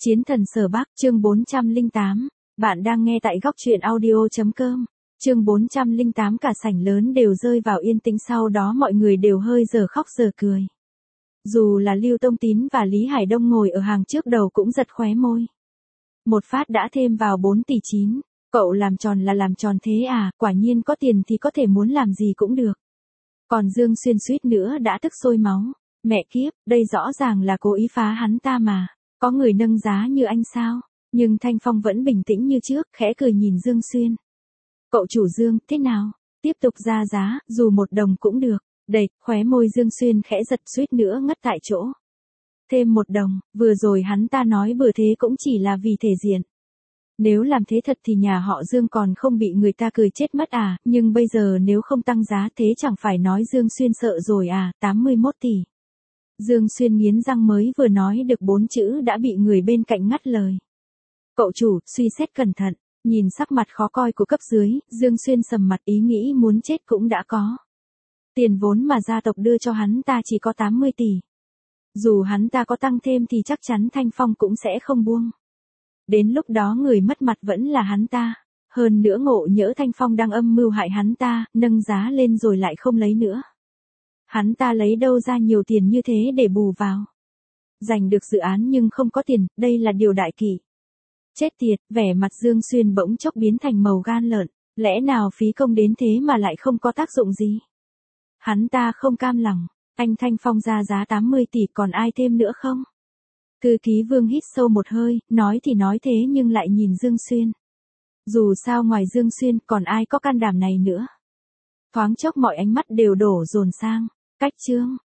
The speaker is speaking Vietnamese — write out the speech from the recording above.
Chiến thần Sở Bắc, chương 408. Bạn đang nghe tại góc truyện audio.com. Chương 408. Cả sảnh lớn đều rơi vào yên tĩnh, sau đó mọi người đều hơi giờ khóc giờ cười. Dù là Lưu Tông Tín và Lý Hải Đông ngồi ở hàng trước đầu cũng giật khóe môi. Một phát đã thêm vào 4 tỷ 9. Cậu làm tròn là làm tròn thế à, quả nhiên có tiền thì có thể muốn làm gì cũng được. Còn Dương Xuyên suýt nữa đã tức sôi máu. Mẹ kiếp, đây rõ ràng là cố ý phá hắn ta mà. Có người nâng giá như anh sao? Nhưng Thanh Phong vẫn bình tĩnh như trước, khẽ cười nhìn Dương Xuyên. Cậu chủ Dương, thế nào? Tiếp tục ra giá, dù 1 đồng cũng được. Đẩy, khóe môi Dương Xuyên khẽ giật, suýt nữa ngất tại chỗ. Thêm 1 đồng, vừa rồi hắn ta nói bừa thế cũng chỉ là vì thể diện. Nếu làm thế thật thì nhà họ Dương còn không bị người ta cười chết mất à, nhưng bây giờ nếu không tăng giá thế chẳng phải nói Dương Xuyên sợ rồi à, 81 tỷ. Dương Xuyên nghiến răng mới vừa nói được 4 chữ đã bị người bên cạnh ngắt lời. Cậu chủ, suy xét cẩn thận, nhìn sắc mặt khó coi của cấp dưới, Dương Xuyên sầm mặt, ý nghĩ muốn chết cũng đã có. Tiền vốn mà gia tộc đưa cho hắn ta chỉ có 80 tỷ. Dù hắn ta có tăng thêm thì chắc chắn Thanh Phong cũng sẽ không buông. Đến lúc đó người mất mặt vẫn là hắn ta. Hơn nữa ngộ nhỡ Thanh Phong đang âm mưu hại hắn ta, nâng giá lên rồi lại không lấy nữa. Hắn ta lấy đâu ra nhiều tiền như thế để bù vào. Giành được dự án nhưng không có tiền, đây là điều đại kỵ. Chết tiệt, vẻ mặt Dương Xuyên bỗng chốc biến thành màu gan lợn. Lẽ nào phí công đến thế mà lại không có tác dụng gì? Hắn ta không cam lòng. Anh Thanh Phong ra giá 80 tỷ, còn ai thêm nữa không? Thư ký Vương hít sâu một hơi, nói thì nói thế nhưng lại nhìn Dương Xuyên. Dù sao ngoài Dương Xuyên còn ai có can đảm này nữa. Thoáng chốc mọi ánh mắt đều đổ dồn sang. Cách chương.